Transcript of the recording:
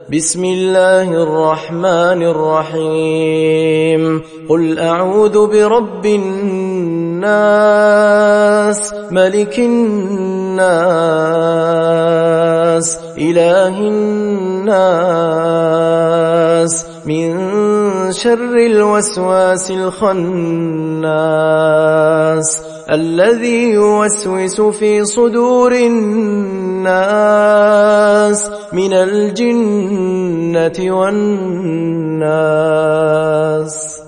بسم الله الرحمن الرحيم قل أعوذ برب الناس ملك الناس إله الناس من شر الوسواس الخناس الذي يوسوس في صدور الناس من الجنة والناس.